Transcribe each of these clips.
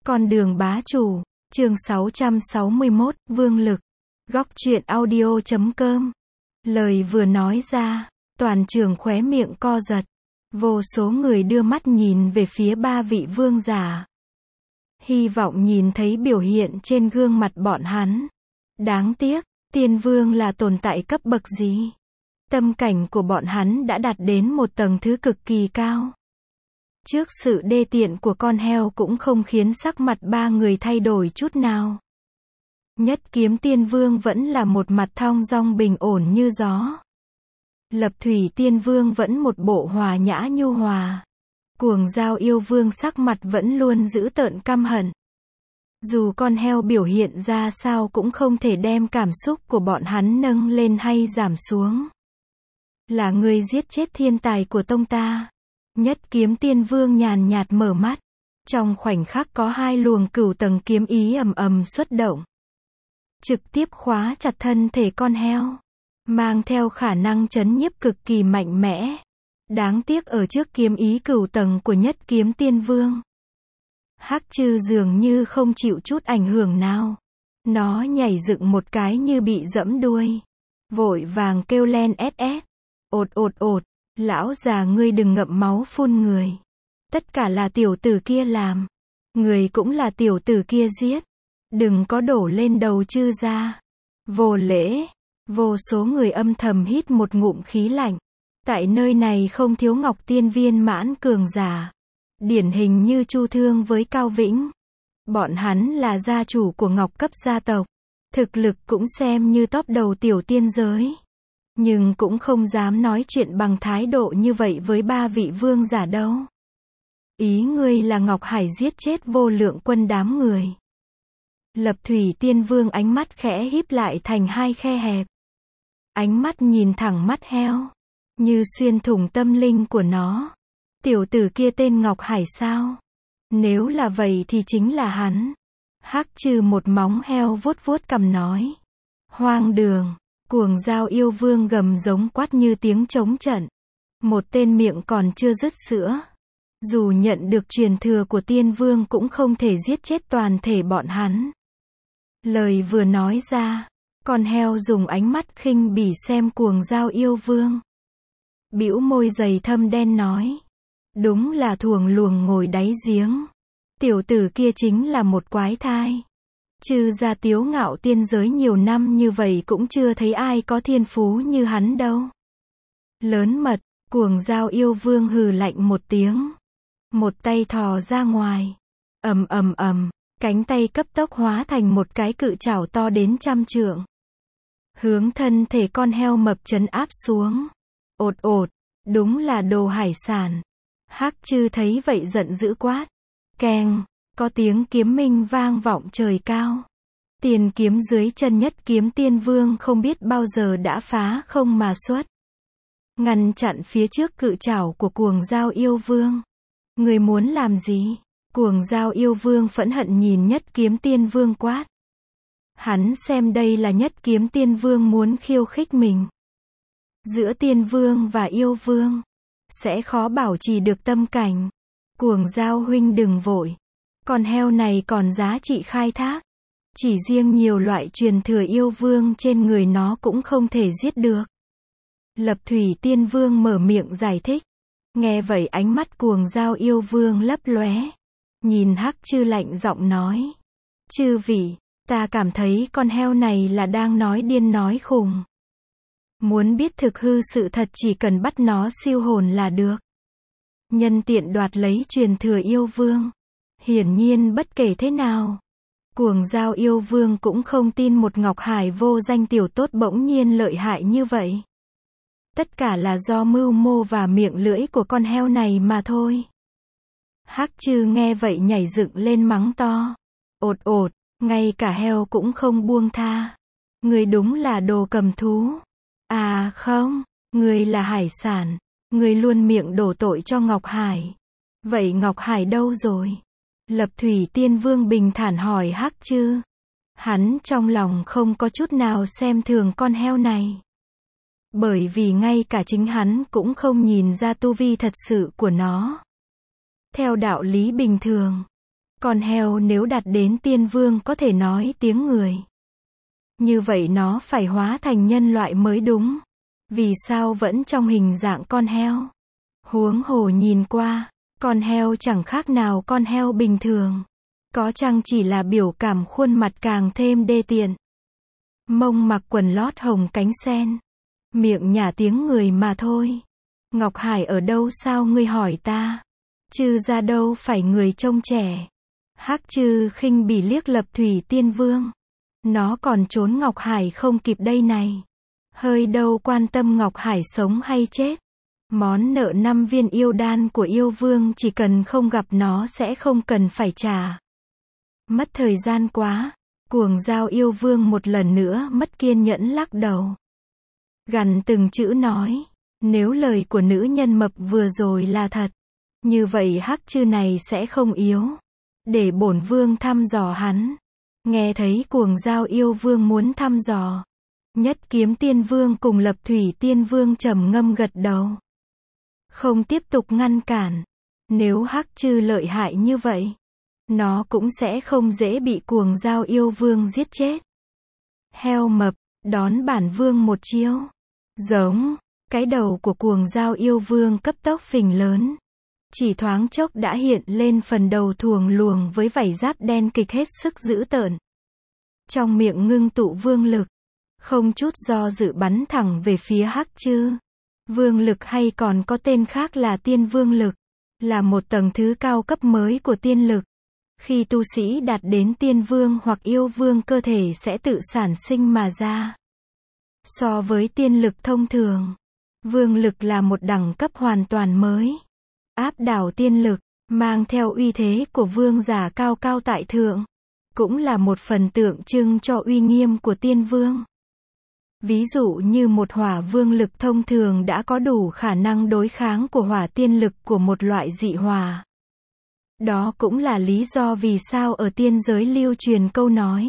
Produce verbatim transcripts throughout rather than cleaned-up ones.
Con đường bá chủ, chương sáu trăm sáu mươi mốt, Vương Lực. Góc truyện audio chấm com. Lời vừa nói ra, toàn trường khóe miệng co giật. Vô số người đưa mắt nhìn về phía ba vị vương giả. Hy vọng nhìn thấy biểu hiện trên gương mặt bọn hắn. Đáng tiếc, tiên vương là tồn tại cấp bậc gì? Tâm cảnh của bọn hắn đã đạt đến một tầng thứ cực kỳ cao. Trước sự đê tiện của con heo cũng không khiến sắc mặt ba người thay đổi chút nào. Nhất kiếm tiên vương vẫn là một mặt thong dong bình ổn như gió. Lập thủy tiên vương vẫn một bộ hòa nhã nhu hòa. Cuồng dao yêu vương sắc mặt vẫn luôn giữ tợn căm hận. Dù con heo biểu hiện ra sao cũng không thể đem cảm xúc của bọn hắn nâng lên hay giảm xuống. Là người giết chết thiên tài của tông ta. Nhất kiếm tiên vương nhàn nhạt mở mắt. Trong khoảnh khắc có hai luồng cửu tầng kiếm ý ầm ầm xuất động. Trực tiếp khóa chặt thân thể con heo. Mang theo khả năng chấn nhiếp cực kỳ mạnh mẽ. Đáng tiếc ở trước kiếm ý cửu tầng của nhất kiếm tiên vương. Hắc Trư dường như không chịu chút ảnh hưởng nào. Nó nhảy dựng một cái như bị giẫm đuôi. Vội vàng kêu len ét ét. Ột ột ột. Lão già ngươi đừng ngậm máu phun người. Tất cả là tiểu tử kia làm. Người cũng là tiểu tử kia giết. Đừng có đổ lên đầu Trư gia. Vô lễ. Vô số người âm thầm hít một ngụm khí lạnh. Tại nơi này không thiếu ngọc tiên viên mãn cường giả. Điển hình như Chu Thương với Cao Vĩnh. Bọn hắn là gia chủ của ngọc cấp gia tộc. Thực lực cũng xem như top đầu tiểu tiên giới. Nhưng cũng không dám nói chuyện bằng thái độ như vậy với ba vị vương giả đâu. Ý ngươi là Ngọc Hải giết chết vô lượng quân đám người. Lập thủy tiên vương ánh mắt khẽ híp lại thành hai khe hẹp. Ánh mắt nhìn thẳng mắt heo. Như xuyên thủng tâm linh của nó. Tiểu tử kia tên Ngọc Hải sao? Nếu là vậy thì chính là hắn. Hắc Trư một móng heo vuốt vuốt cằm nói. Hoang đường. Cuồng dao yêu vương gầm giống quát như tiếng trống trận. Một tên miệng còn chưa dứt sữa. Dù nhận được truyền thừa của tiên vương cũng không thể giết chết toàn thể bọn hắn. Lời vừa nói ra, con heo dùng ánh mắt khinh bỉ xem cuồng dao yêu vương. Bĩu môi dày thâm đen nói. Đúng là thuồng luồng ngồi đáy giếng. Tiểu tử kia chính là một quái thai. Trừ ra tiếu ngạo tiên giới nhiều năm như vậy cũng chưa thấy ai có thiên phú như hắn đâu. Lớn mật, cuồng dao yêu vương hừ lạnh một tiếng. Một tay thò ra ngoài. Ầm ầm ầm, cánh tay cấp tốc hóa thành một cái cự chảo to đến trăm trượng. Hướng thân thể con heo mập trấn áp xuống. Ột ột, đúng là đồ hải sản. Hắc Trư thấy vậy giận dữ quát. Keng. Có tiếng kiếm minh vang vọng trời cao. Tiền kiếm dưới chân nhất kiếm tiên vương không biết bao giờ đã phá không mà xuất. Ngăn chặn phía trước cự chảo của cuồng dao yêu vương. Người muốn làm gì? Cuồng dao yêu vương phẫn hận nhìn nhất kiếm tiên vương quát. Hắn xem đây là nhất kiếm tiên vương muốn khiêu khích mình. Giữa tiên vương và yêu vương. Sẽ khó bảo trì được tâm cảnh. Cuồng dao huynh đừng vội. Con heo này còn giá trị khai thác. Chỉ riêng nhiều loại truyền thừa yêu vương trên người nó cũng không thể giết được. Lập thủy tiên vương mở miệng giải thích. Nghe vậy ánh mắt cuồng dao yêu vương lấp lóe. Nhìn Hắc Trư lạnh giọng nói. Chư vị, ta cảm thấy con heo này là đang nói điên nói khùng. Muốn biết thực hư sự thật chỉ cần bắt nó siêu hồn là được. Nhân tiện đoạt lấy truyền thừa yêu vương. Hiển nhiên bất kể thế nào. Cuồng dao yêu vương cũng không tin một Ngọc Hải vô danh tiểu tốt bỗng nhiên lợi hại như vậy. Tất cả là do mưu mô và miệng lưỡi của con heo này mà thôi. Hắc Trư nghe vậy nhảy dựng lên mắng to. Ột ột, ngay cả heo cũng không buông tha. Người đúng là đồ cầm thú. À không, người là hải sản. Người luôn miệng đổ tội cho Ngọc Hải. Vậy Ngọc Hải đâu rồi? Lập thủy tiên vương bình thản hỏi Hắc Trư. Hắn trong lòng không có chút nào xem thường con heo này. Bởi vì ngay cả chính hắn cũng không nhìn ra tu vi thật sự của nó. Theo đạo lý bình thường, Con heo nếu đạt đến tiên vương có thể nói tiếng người. Như vậy nó phải hóa thành nhân loại mới đúng. Vì sao vẫn trong hình dạng con heo? Huống hồ nhìn qua, con heo chẳng khác nào con heo bình thường. Có chăng chỉ là biểu cảm khuôn mặt càng thêm đê tiện. Mông mặc quần lót hồng cánh sen. Miệng nhả tiếng người mà thôi. Ngọc Hải ở đâu sao ngươi hỏi ta? Chư ra đâu phải người trông trẻ. Hắc Chư khinh bỉ liếc Lập Thủy Tiên Vương. Nó còn trốn Ngọc Hải không kịp đây này. Hơi đâu quan tâm Ngọc Hải sống hay chết. Món nợ năm viên yêu đan của yêu vương chỉ cần không gặp nó sẽ không cần phải trả. Mất thời gian quá. Cuồng Dao yêu vương một lần nữa mất kiên nhẫn lắc đầu. Gằn từng chữ nói. Nếu lời của nữ nhân mập vừa rồi là thật. Như vậy Hắc Chư này sẽ không yếu. Để bổn vương thăm dò hắn. Nghe thấy Cuồng Dao yêu vương muốn thăm dò. Nhất Kiếm Tiên Vương cùng Lập Thủy Tiên Vương trầm ngâm gật đầu. Không tiếp tục ngăn cản. Nếu Hắc Chư lợi hại như vậy, nó cũng sẽ không dễ bị Cuồng Dao yêu vương giết chết. Heo mập, đón bản vương một chiêu. Giống, cái đầu của Cuồng Dao yêu vương cấp tốc phình lớn. Chỉ thoáng chốc đã hiện lên phần đầu thuồng luồng với vảy giáp đen kịch hết sức dữ tợn. Trong miệng ngưng tụ vương lực. Không chút do dự bắn thẳng về phía Hắc Chư. Vương lực hay còn có tên khác là tiên vương lực. Là một tầng thứ cao cấp mới của tiên lực. Khi tu sĩ đạt đến tiên vương hoặc yêu vương cơ thể sẽ tự sản sinh mà ra. So với tiên lực thông thường, vương lực là một đẳng cấp hoàn toàn mới. Áp đảo tiên lực, mang theo uy thế của vương giả cao cao tại thượng. Cũng là một phần tượng trưng cho uy nghiêm của tiên vương. Ví dụ như một hỏa vương lực thông thường đã có đủ khả năng đối kháng của hỏa tiên lực của một loại dị hỏa. Đó cũng là lý do vì sao ở tiên giới lưu truyền câu nói.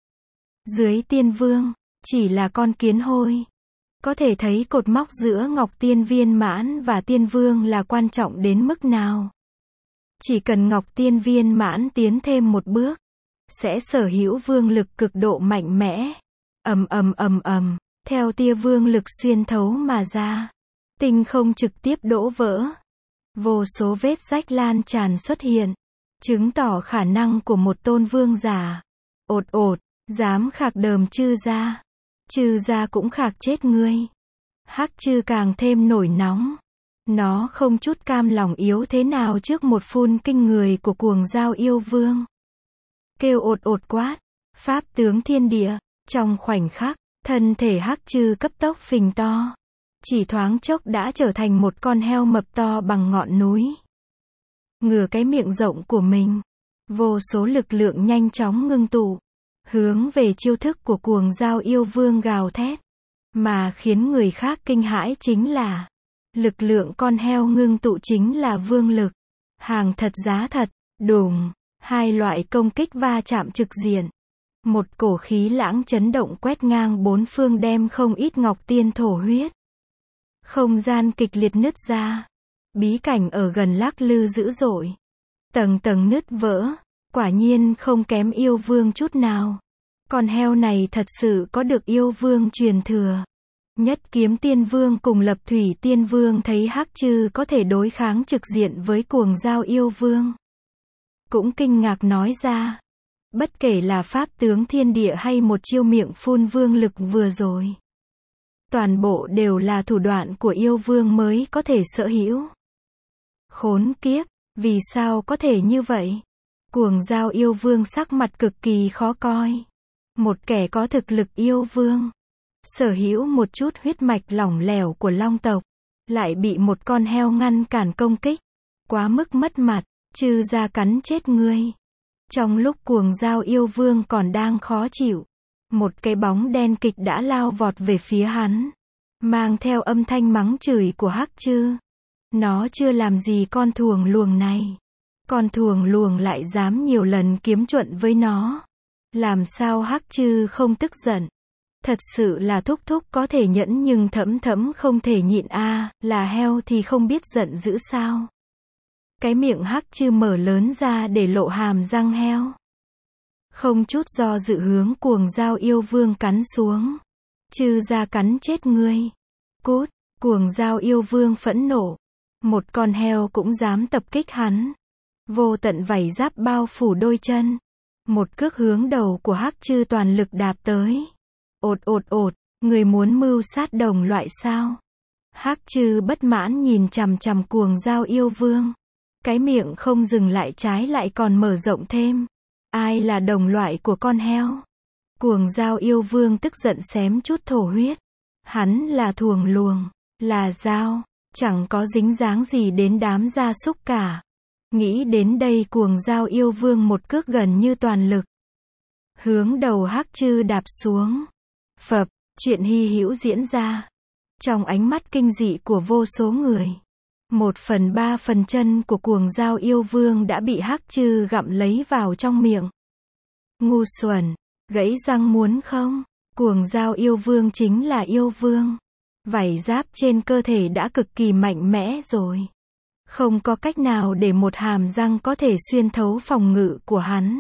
Dưới tiên vương, chỉ là con kiến hôi. Có thể thấy cột mốc giữa Ngọc Tiên Viên Mãn và Tiên Vương là quan trọng đến mức nào. Chỉ cần Ngọc Tiên Viên Mãn tiến thêm một bước, sẽ sở hữu vương lực cực độ mạnh mẽ. Ầm ầm ầm ầm, theo tia vương lực xuyên thấu mà ra. Tinh không trực tiếp đổ vỡ. Vô số vết rách lan tràn xuất hiện, chứng tỏ khả năng của một tôn vương giả. Ột ột, dám khạc đờm Chư gia. Chư gia cũng khạc chết ngươi. Hắc Chư càng thêm nổi nóng. Nó không chút cam lòng yếu thế nào trước một phun kinh người của Cuồng Dao yêu vương. Kêu ột ột quát. Pháp tướng thiên địa. Trong khoảnh khắc, thân thể Hắc Chư cấp tốc phình to. Chỉ thoáng chốc đã trở thành một con heo mập to bằng ngọn núi. Ngửa cái miệng rộng của mình. Vô số lực lượng nhanh chóng ngưng tụ. Hướng về chiêu thức của Cuồng Dao yêu vương gào thét. Mà khiến người khác kinh hãi chính là lực lượng con heo ngưng tụ chính là vương lực. Hàng thật giá thật, đùng. Hai loại công kích va chạm trực diện. Một cổ khí lãng chấn động quét ngang bốn phương đem không ít ngọc tiên thổ huyết. Không gian kịch liệt nứt ra. Bí cảnh ở gần lắc lư dữ dội. Tầng tầng nứt vỡ. Quả nhiên không kém yêu vương chút nào. Con heo này thật sự có được yêu vương truyền thừa. Nhất Kiếm Tiên Vương cùng Lập Thủy Tiên Vương thấy Hắc Chư có thể đối kháng trực diện với Cuồng Dao yêu vương. Cũng kinh ngạc nói ra. Bất kể là pháp tướng thiên địa hay một chiêu miệng phun vương lực vừa rồi. Toàn bộ đều là thủ đoạn của yêu vương mới có thể sở hữu. Khốn kiếp, vì sao có thể như vậy? Cuồng Dao yêu vương sắc mặt cực kỳ khó coi. Một kẻ có thực lực yêu vương, sở hữu một chút huyết mạch lỏng lẻo của long tộc, lại bị một con heo ngăn cản công kích. Quá mức mất mặt, Chư gia cắn chết ngươi. Trong lúc Cuồng Dao yêu vương còn đang khó chịu, một cái bóng đen kịch đã lao vọt về phía hắn, mang theo âm thanh mắng chửi của Hắc Chư. Nó chưa làm gì con thuồng luồng này. Con thuồng luồng lại dám nhiều lần kiếm chuẩn với nó. Làm sao Hắc Chư không tức giận? Thật sự là thúc thúc có thể nhẫn nhưng thẫm thẫm không thể nhịn a, à, là heo thì không biết giận dữ sao? Cái miệng hắc chư mở lớn ra để lộ hàm răng heo. Không chút do dự hướng Cuồng Dao Yêu Vương cắn xuống. Chư ra cắn chết ngươi. Cút, Cuồng Dao Yêu Vương phẫn nộ. Một con heo cũng dám tập kích hắn. Vô tận vảy giáp bao phủ đôi chân. Một cước hướng đầu của hắc chư toàn lực đạp tới. Ột ột ột, người muốn mưu sát đồng loại sao? Hắc chư bất mãn nhìn chằm chằm Cuồng Dao Yêu Vương. Cái miệng không dừng lại trái lại còn mở rộng thêm. Ai là đồng loại của con heo? Cuồng Dao Yêu Vương tức giận xém chút thổ huyết. Hắn là thuồng luồng, là dao, chẳng có dính dáng gì đến đám gia súc cả. Nghĩ đến đây Cuồng Dao Yêu Vương một cước gần như toàn lực. Hướng đầu hắc chư đạp xuống. Phập, chuyện hy hữu diễn ra. Trong ánh mắt kinh dị của vô số người. Một phần ba phần chân của Cuồng Dao Yêu Vương đã bị hắc chư gặm lấy vào trong miệng. Ngu xuẩn, gãy răng muốn không? Cuồng Dao Yêu Vương chính là yêu vương. Vảy giáp trên cơ thể đã cực kỳ mạnh mẽ rồi. Không có cách nào để một hàm răng có thể xuyên thấu phòng ngự của hắn.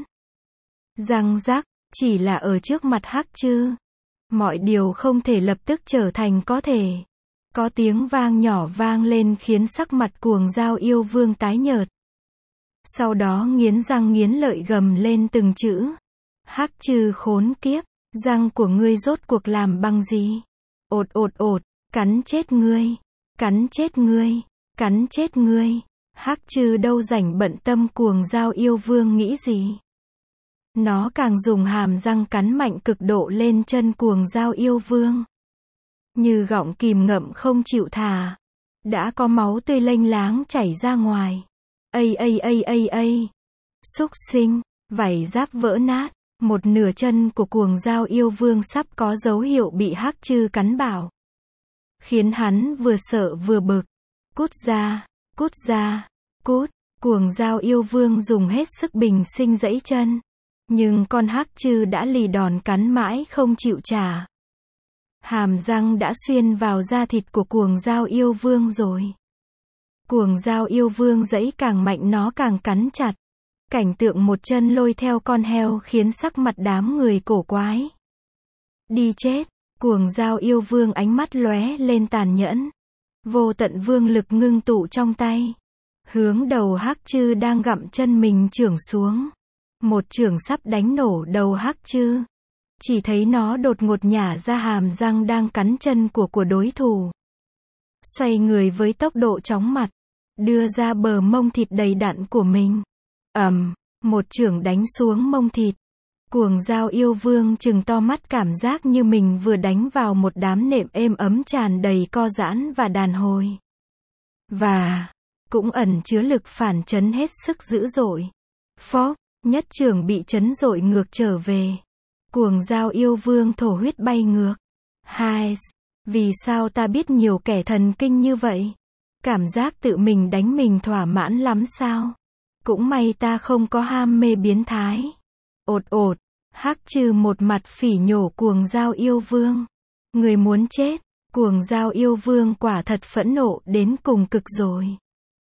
Răng rắc, chỉ là ở trước mặt hắc chư. Mọi điều không thể lập tức trở thành có thể. Có tiếng vang nhỏ vang lên khiến sắc mặt Cuồng Dao Yêu Vương tái nhợt. Sau đó nghiến răng nghiến lợi gầm lên từng chữ. Hắc chư khốn kiếp, răng của ngươi rốt cuộc làm bằng gì? Ột ột ột, cắn chết ngươi, cắn chết ngươi, cắn chết ngươi. Hắc chư đâu rảnh bận tâm Cuồng Dao Yêu Vương nghĩ gì. Nó càng dùng hàm răng cắn mạnh cực độ lên chân Cuồng Dao Yêu Vương. Như gọng kìm ngậm không chịu thả. Đã có máu tươi lênh láng chảy ra ngoài. Ây ây ây ây ây. Súc sinh, vảy giáp vỡ nát. Một nửa chân của Cuồng Dao Yêu Vương sắp có dấu hiệu bị hắc chư cắn bảo. Khiến hắn vừa sợ vừa bực. Cút ra, cút ra, cút. Cuồng Dao Yêu Vương dùng hết sức bình sinh giãy chân. Nhưng con hắc chư đã lì đòn cắn mãi không chịu trả. Hàm răng đã xuyên vào da thịt của Cuồng Dao Yêu Vương rồi. Cuồng Dao Yêu Vương giãy càng mạnh nó càng cắn chặt. Cảnh tượng một chân lôi theo con heo khiến sắc mặt đám người cổ quái. Đi chết, Cuồng Dao Yêu Vương ánh mắt lóe lên tàn nhẫn. Vô tận vương lực ngưng tụ trong tay. Hướng đầu hắc chư đang gặm chân mình chưởng xuống. Một chưởng sắp đánh nổ đầu hắc chư. Chỉ thấy nó đột ngột nhả ra hàm răng đang cắn chân của của đối thủ. Xoay người với tốc độ chóng mặt. Đưa ra bờ mông thịt đầy đặn của mình. Ầm, một chưởng đánh xuống mông thịt. Cuồng Dao Yêu Vương trừng to mắt cảm giác như mình vừa đánh vào một đám nệm êm ấm tràn đầy co giãn và đàn hồi. Và, cũng ẩn chứa lực phản chấn hết sức dữ dội. Phốc, nhất chưởng bị chấn dội ngược trở về. Cuồng Dao Yêu Vương thổ huyết bay ngược. Hai, vì sao ta biết nhiều kẻ thần kinh như vậy? Cảm giác tự mình đánh mình thỏa mãn lắm sao? Cũng may ta không có ham mê biến thái. Ột ột, hắc chư một mặt phỉ nhổ Cuồng Dao Yêu Vương. Người muốn chết, Cuồng Dao Yêu Vương quả thật phẫn nộ đến cùng cực rồi.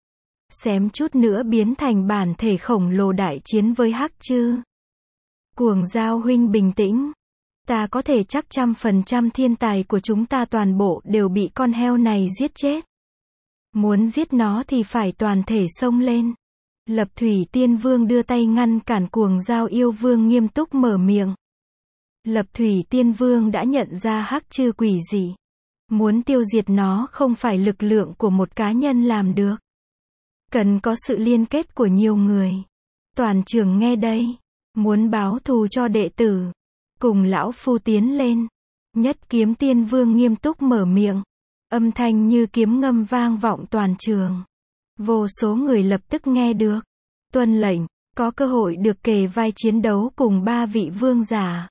Xém chút nữa biến thành bản thể khổng lồ đại chiến với hắc chư. Cuồng Dao huynh bình tĩnh. Ta có thể chắc trăm phần trăm thiên tài của chúng ta toàn bộ đều bị con heo này giết chết. Muốn giết nó thì phải toàn thể xông lên. Lập Thủy Tiên Vương đưa tay ngăn cản Cuồng Dao Yêu Vương nghiêm túc mở miệng. Lập Thủy Tiên Vương đã nhận ra hắc chư quỷ dị. Muốn tiêu diệt nó không phải lực lượng của một cá nhân làm được. Cần có sự liên kết của nhiều người. Toàn trường nghe đây. Muốn báo thù cho đệ tử. Cùng lão phu tiến lên. Nhất Kiếm Tiên Vương nghiêm túc mở miệng. Âm thanh như kiếm ngâm vang vọng toàn trường. Vô số người lập tức nghe được. Tuân lệnh, có cơ hội được kề vai chiến đấu cùng ba vị vương giả.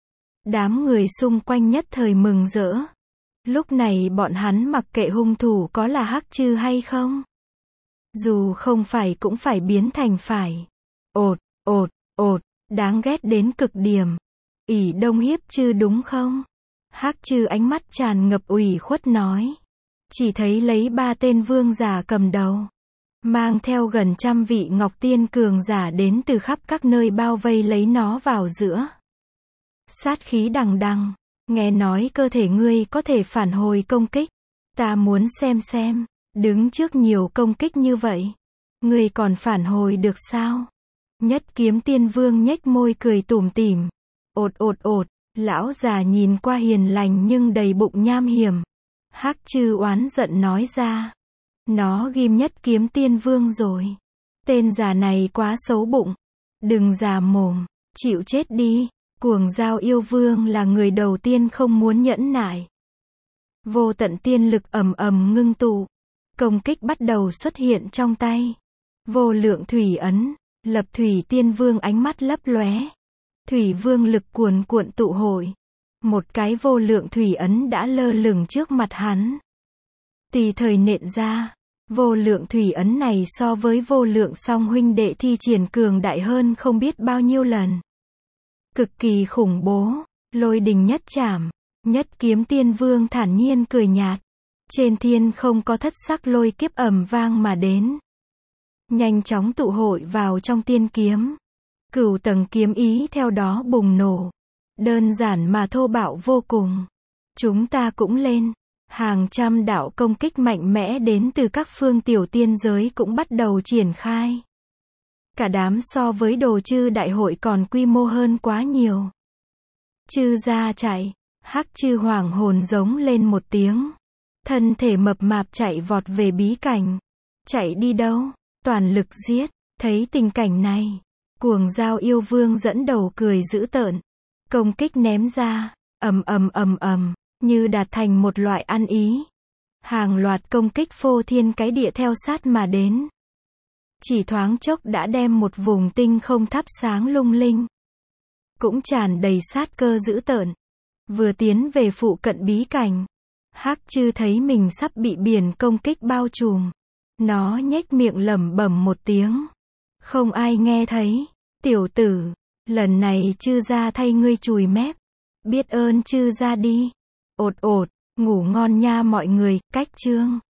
Đám người xung quanh nhất thời mừng rỡ. Lúc này bọn hắn mặc kệ hung thủ có là hắc chư hay không. Dù không phải cũng phải biến thành phải. Ột, ột, ột, đáng ghét đến cực điểm. ỷ đông hiếp chư đúng không? Hắc chư ánh mắt tràn ngập ủy khuất nói. Chỉ thấy lấy ba tên vương giả cầm đầu. mang theo gần trăm vị Ngọc Tiên cường giả đến từ khắp các nơi bao vây lấy nó vào giữa. Sát khí đằng đằng, nghe nói cơ thể ngươi có thể phản hồi công kích. Ta muốn xem xem, đứng trước nhiều công kích như vậy, ngươi còn phản hồi được sao? Nhất Kiếm Tiên Vương nhếch môi cười tủm tỉm. Ột ột ột, lão già nhìn qua hiền lành nhưng đầy bụng nham hiểm. Hắc Chư oán giận nói ra. Nó ghim Nhất Kiếm Tiên Vương rồi. Tên già này quá xấu bụng. Đừng già mồm, chịu chết đi. Cuồng Dao Yêu Vương là người đầu tiên không muốn nhẫn nại. Vô tận tiên lực ầm ầm ngưng tụ. Công kích bắt đầu xuất hiện trong tay. Vô lượng thủy ấn, Lập Thủy Tiên Vương ánh mắt lấp lóe. Thủy vương lực cuồn cuộn tụ hội. Một cái vô lượng thủy ấn đã lơ lửng trước mặt hắn. Tùy thời nện ra. Vô lượng thủy ấn này so với vô lượng song huynh đệ thi triển cường đại hơn không biết bao nhiêu lần. Cực kỳ khủng bố. Lôi đình nhất trảm. Nhất Kiếm Tiên Vương thản nhiên cười nhạt. Trên thiên không có thất sắc lôi kiếp ầm vang mà đến. Nhanh chóng tụ hội vào trong tiên kiếm. Cửu tầng kiếm ý theo đó bùng nổ. Đơn giản mà thô bạo vô cùng. Chúng ta cũng lên. Hàng trăm đạo công kích mạnh mẽ đến từ các phương tiểu tiên giới cũng bắt đầu triển khai. Cả đám so với Đồ Chư đại hội còn quy mô hơn quá nhiều. Chư gia chạy. Hắc Chư hoảng hồn giống lên một tiếng. Thân thể mập mạp chạy vọt về bí cảnh. Chạy đi đâu? Toàn lực giết. Thấy tình cảnh này, Cuồng Dao Yêu Vương dẫn đầu cười dữ tợn. Công kích ném ra, ầm ầm ầm ầm, như đạt thành một loại ăn ý. Hàng loạt công kích phô thiên cái địa theo sát mà đến. Chỉ thoáng chốc đã đem một vùng tinh không thắp sáng lung linh. Cũng tràn đầy sát cơ dữ tợn. Vừa tiến về phụ cận bí cảnh, Hắc Chư thấy mình sắp bị biển công kích bao trùm. Nó nhếch miệng lẩm bẩm một tiếng. Không ai nghe thấy. Tiểu tử, lần này Chư gia thay ngươi chùi mép. Biết ơn Chư gia đi. Ột ột, ngủ ngon nha mọi người, cách chương.